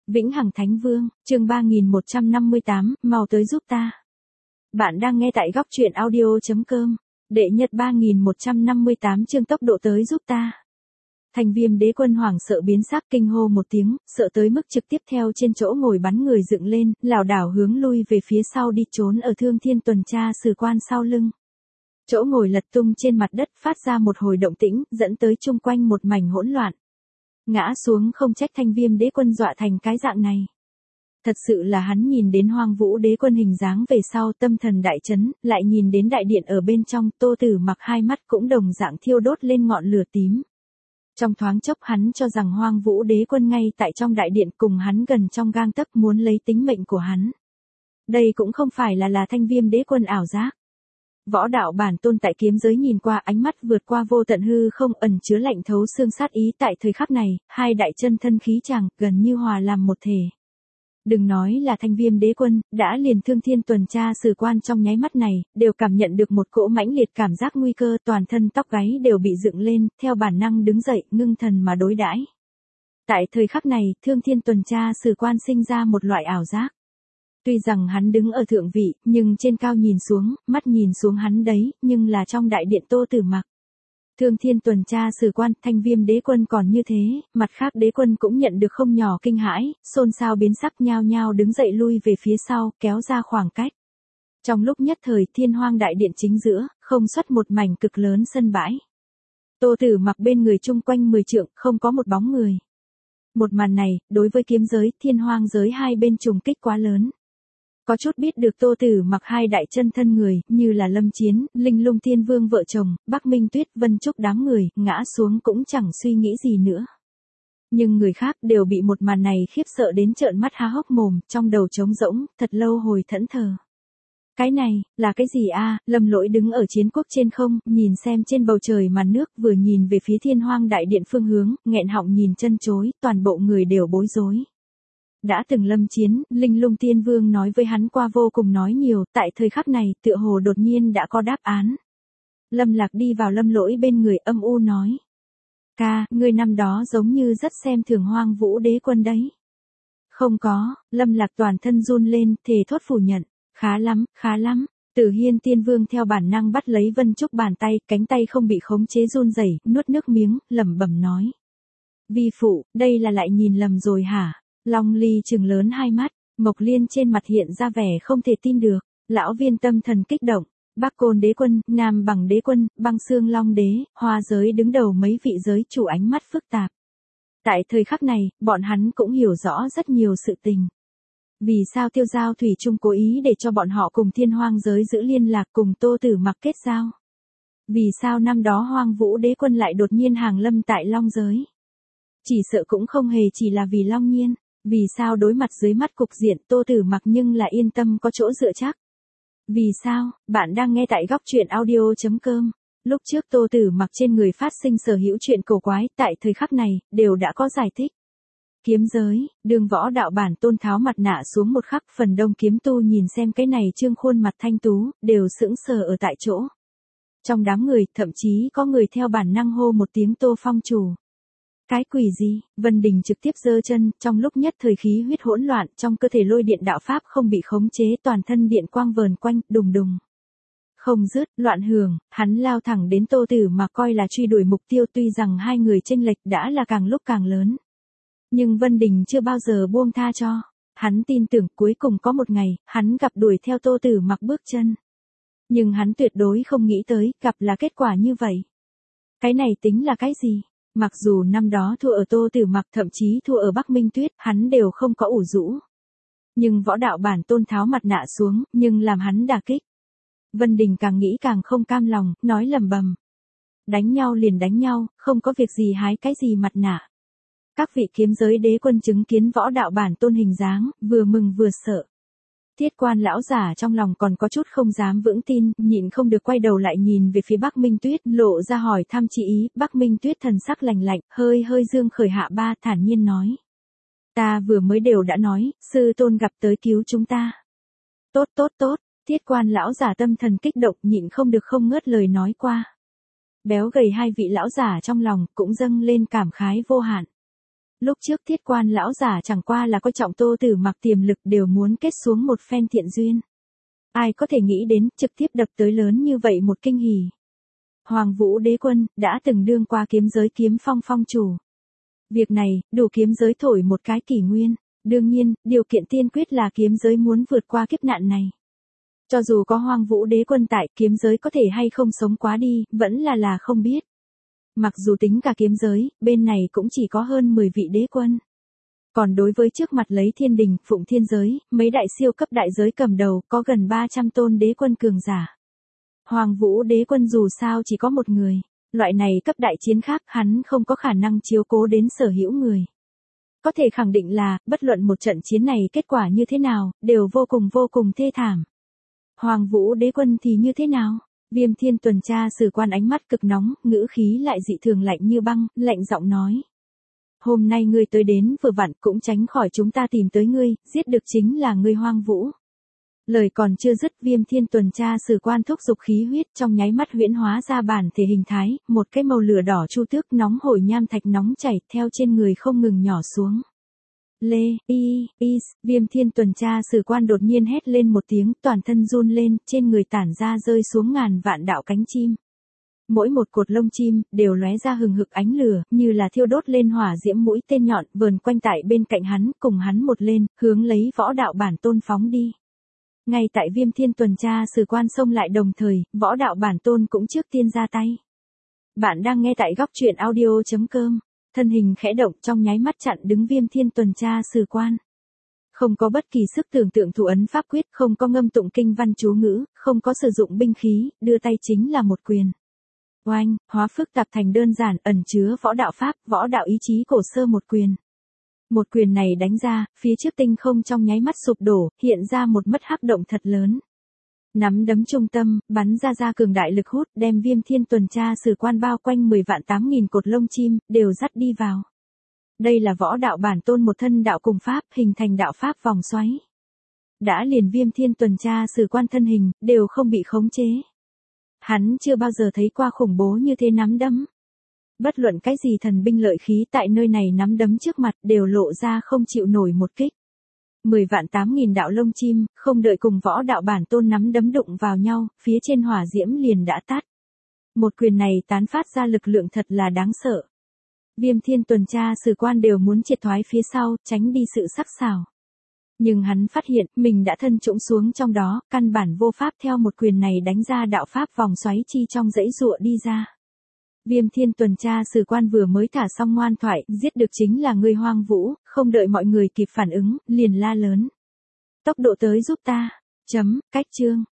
Vĩnh Hằng Thánh Vương, chương 3158, mau tới giúp ta. Bạn đang nghe tại góc truyện audio.com. Đệ nhật 3158 chương tốc độ tới giúp ta. Thành Viêm Đế Quân hoảng sợ biến sắc kinh hô một tiếng, sợ tới mức trực tiếp theo trên chỗ ngồi bắn người dựng lên, lảo đảo hướng lui về phía sau đi trốn ở Thương Thiên tuần tra sử quan sau lưng. Chỗ ngồi lật tung trên mặt đất phát ra một hồi động tĩnh, dẫn tới chung quanh một mảnh hỗn loạn. Ngã xuống không trách Thanh Viêm Đế Quân dọa thành cái dạng này. Thật sự là hắn nhìn đến Hoang Vũ Đế Quân hình dáng về sau tâm thần đại chấn, lại nhìn đến đại điện ở bên trong, Tô Tử Mặc hai mắt cũng đồng dạng thiêu đốt lên ngọn lửa tím. Trong thoáng chốc hắn cho rằng Hoang Vũ Đế Quân ngay tại trong đại điện cùng hắn gần trong gang tấc muốn lấy tính mệnh của hắn. Đây cũng không phải là Thanh Viêm Đế Quân ảo giác. Võ đạo bản tôn tại kiếm giới nhìn qua ánh mắt vượt qua vô tận hư không ẩn chứa lạnh thấu xương sát ý tại thời khắc này, hai đại chân thân khí chàng gần như hòa làm một thể. Đừng nói là Thanh Viêm Đế Quân, đã liền Thương Thiên tuần tra sử quan trong nháy mắt này, đều cảm nhận được một cỗ mãnh liệt cảm giác nguy cơ, toàn thân tóc gáy đều bị dựng lên, theo bản năng đứng dậy, ngưng thần mà đối đãi. Tại thời khắc này, Thương Thiên tuần tra sử quan sinh ra một loại ảo giác. Tuy rằng hắn đứng ở thượng vị, nhưng trên cao nhìn xuống, mắt nhìn xuống hắn đấy, nhưng là trong đại điện Tô Tử Mặc. Thương Thiên tuần tra sử quan, Thanh Viêm Đế Quân còn như thế, mặt khác đế quân cũng nhận được không nhỏ kinh hãi, xôn xao biến sắc nhao nhao đứng dậy lui về phía sau, kéo ra khoảng cách. Trong lúc nhất thời Thiên Hoang đại điện chính giữa, không xuất một mảnh cực lớn sân bãi. Tô Tử Mặc bên người chung quanh 10 trượng, không có một bóng người. Một màn này, đối với kiếm giới, Thiên Hoang giới hai bên trùng kích quá lớn. Có chút biết được Tô Tử Mặc hai đại chân thân người, như là Lâm Chiến, Linh Lung Thiên Vương vợ chồng, Bắc Minh Tuyết, Vân Trúc đám người, ngã xuống cũng chẳng suy nghĩ gì nữa. Nhưng người khác đều bị một màn này khiếp sợ đến trợn mắt há hốc mồm, trong đầu trống rỗng, thật lâu hồi thẫn thờ. Cái này, là cái gì a? Lâm Lỗi đứng ở chiến quốc trên không, nhìn xem trên bầu trời màn nước, vừa nhìn về phía Thiên Hoang đại điện phương hướng, nghẹn họng nhìn chân chối, toàn bộ người đều bối rối. Đã từng Lâm Chiến, Linh Lung Tiên Vương nói với hắn qua vô cùng nói nhiều, tại thời khắc này, tựa hồ đột nhiên đã có đáp án. Lâm Lạc đi vào Lâm Lỗi bên người âm u nói. Ca, ngươi năm đó giống như rất xem thường Hoang Vũ Đế Quân đấy. Không có, Lâm Lạc toàn thân run lên, thề thốt phủ nhận. Khá lắm, khá lắm. Tử Hiên Tiên Vương theo bản năng bắt lấy Vân Trúc bàn tay, cánh tay không bị khống chế run rẩy, nuốt nước miếng, lẩm bẩm nói. Vi phụ, đây là lại nhìn lầm rồi hả? Long Ly trừng lớn hai mắt, Mộc Liên trên mặt hiện ra vẻ không thể tin được, lão viên tâm thần kích động, Bắc Côn Đế Quân, Nam Bằng Đế Quân, Băng Xương Long Đế, Hoa giới đứng đầu mấy vị giới chủ ánh mắt phức tạp. Tại thời khắc này, bọn hắn cũng hiểu rõ rất nhiều sự tình. Vì sao Tiêu Giao Thủy Chung cố ý để cho bọn họ cùng Thiên Hoang giới giữ liên lạc cùng Tô Tử Mặc kết giao? Vì sao năm đó Hoang Vũ Đế Quân lại đột nhiên hàng lâm tại Long giới? Chỉ sợ cũng không hề chỉ là vì Long Nhiên. Vì sao đối mặt dưới mắt cục diện Tô Tử Mặc nhưng là yên tâm có chỗ dựa chắc? Vì sao? Bạn đang nghe tại góc truyện audio.com. Lúc trước Tô Tử Mặc trên người phát sinh sở hữu chuyện cổ quái, tại thời khắc này, đều đã có giải thích. Kiếm giới, Đường Võ đạo bản tôn tháo mặt nạ xuống một khắc, phần đông kiếm tu nhìn xem cái này trương khuôn mặt thanh tú, đều sững sờ ở tại chỗ. Trong đám người, thậm chí có người theo bản năng hô một tiếng Tô Phong chủ. Cái quỷ gì? Vân Đình trực tiếp giơ chân, trong lúc nhất thời khí huyết hỗn loạn, trong cơ thể lôi điện đạo pháp không bị khống chế, toàn thân điện quang vờn quanh, đùng đùng. Không dứt, loạn hưởng, hắn lao thẳng đến Tô Tử mà coi là truy đuổi mục tiêu, tuy rằng hai người chênh lệch đã là càng lúc càng lớn. Nhưng Vân Đình chưa bao giờ buông tha cho. Hắn tin tưởng cuối cùng có một ngày, hắn gặp đuổi theo Tô Tử Mặc bước chân. Nhưng hắn tuyệt đối không nghĩ tới, gặp là kết quả như vậy. Cái này tính là cái gì? Mặc dù năm đó thua ở Tô Tử Mặc, thậm chí thua ở Bắc Minh Tuyết, hắn đều không có ủ rũ. Nhưng võ đạo bản tôn tháo mặt nạ xuống, nhưng làm hắn đả kích. Vân Đình càng nghĩ càng không cam lòng, nói lẩm bẩm. Đánh nhau liền đánh nhau, không có việc gì hái cái gì mặt nạ. Các vị kiếm giới đế quân chứng kiến võ đạo bản tôn hình dáng, vừa mừng vừa sợ. Thiết Quan lão giả trong lòng còn có chút không dám vững tin, nhịn không được quay đầu lại nhìn về phía Bắc Minh Tuyết, lộ ra hỏi thăm chi ý. Bắc Minh Tuyết thần sắc lạnh lạnh, hơi dương khởi hạ ba, thản nhiên nói. Ta vừa mới đều đã nói, sư tôn gặp tới cứu chúng ta. Tốt, Thiết Quan lão giả tâm thần kích động, nhịn không được không ngớt lời nói qua. Béo gầy hai vị lão giả trong lòng, cũng dâng lên cảm khái vô hạn. Lúc trước Thiết Quan lão giả chẳng qua là coi trọng Tô Tử Mặc tiềm lực đều muốn kết xuống một phen thiện duyên. Ai có thể nghĩ đến trực tiếp đập tới lớn như vậy một kinh hỉ. Hoàng Vũ Đế Quân đã từng đương qua kiếm giới kiếm phong phong chủ. Việc này đủ kiếm giới thổi một cái kỷ nguyên. Đương nhiên, điều kiện tiên quyết là kiếm giới muốn vượt qua kiếp nạn này. Cho dù có Hoàng Vũ Đế Quân tại, kiếm giới có thể hay không sống quá đi, vẫn là không biết. Mặc dù tính cả kiếm giới, bên này cũng chỉ có hơn 10 vị đế quân. Còn đối với trước mặt lấy Thiên Đình, Phụng Thiên giới, mấy đại siêu cấp đại giới cầm đầu, có gần 300 tôn đế quân cường giả. Hoàng Vũ Đế Quân dù sao chỉ có một người, loại này cấp đại chiến khác hắn không có khả năng chiếu cố đến sở hữu người. Có thể khẳng định là, bất luận một trận chiến này kết quả như thế nào, đều vô cùng thê thảm. Hoàng Vũ Đế Quân thì như thế nào? Viêm Thiên tuần tra sử quan ánh mắt cực nóng, ngữ khí lại dị thường lạnh như băng, lạnh giọng nói. Hôm nay ngươi tới đến vừa vặn cũng tránh khỏi chúng ta tìm tới ngươi, giết được chính là ngươi Hoàng Vũ. Lời còn chưa dứt, Viêm Thiên tuần tra sử quan thúc dục khí huyết trong nháy mắt huyễn hóa ra bản thể hình thái, một cái màu lửa đỏ chu tước nóng hổi nham thạch nóng chảy theo trên người không ngừng nhỏ xuống. Viêm Thiên tuần tra sử quan đột nhiên hét lên một tiếng, toàn thân run lên, trên người tản ra rơi xuống ngàn vạn đạo cánh chim. Mỗi một cột lông chim đều lóe ra hừng hực ánh lửa, như là thiêu đốt lên hỏa diễm mũi tên nhọn, vờn quanh tại bên cạnh hắn, cùng hắn một lên, hướng lấy võ đạo bản tôn phóng đi. Ngay tại Viêm Thiên tuần tra sử quan xông lại đồng thời, võ đạo bản tôn cũng trước tiên ra tay. Bạn đang nghe tại góc truyện audio.com. Thân hình khẽ động trong nháy mắt chặn đứng Viêm Thiên tuần tra sử quan. Không có bất kỳ sức tưởng tượng thủ ấn pháp quyết, không có ngâm tụng kinh văn chú ngữ, không có sử dụng binh khí, đưa tay chính là một quyền. Oanh, hóa phức tạp thành đơn giản, ẩn chứa võ đạo pháp, võ đạo ý chí cổ sơ một quyền. Một quyền này đánh ra, phía trước tinh không trong nháy mắt sụp đổ, hiện ra một mất hắc động thật lớn. Nắm đấm trung tâm, bắn ra cường đại lực hút, đem Viêm Thiên tuần tra sử quan bao quanh 10.800.000 cột lông chim, đều dắt đi vào. Đây là võ đạo bản tôn một thân đạo cùng pháp, hình thành đạo pháp vòng xoáy. Đã liền Viêm Thiên tuần tra sử quan thân hình, đều không bị khống chế. Hắn chưa bao giờ thấy qua khủng bố như thế nắm đấm. Bất luận cái gì thần binh lợi khí tại nơi này nắm đấm trước mặt đều lộ ra không chịu nổi một kích. 10.800.000 đạo lông chim, không đợi cùng võ đạo bản tôn nắm đấm đụng vào nhau, phía trên hỏa diễm liền đã tắt. Một quyền này tán phát ra lực lượng thật là đáng sợ. Viêm Thiên tuần tra sử quan đều muốn triệt thoái phía sau, tránh đi sự sắc sảo. Nhưng hắn phát hiện mình đã thân trũng xuống trong đó, căn bản vô pháp theo một quyền này đánh ra đạo pháp vòng xoáy chi trong dãy giụa đi ra. Viêm Thiên tuần tra sử quan vừa mới thả xong ngoan thoại, giết được chính là người Hoàng Vũ, không đợi mọi người kịp phản ứng, liền la lớn. Tốc độ tới giúp ta. Cách chương.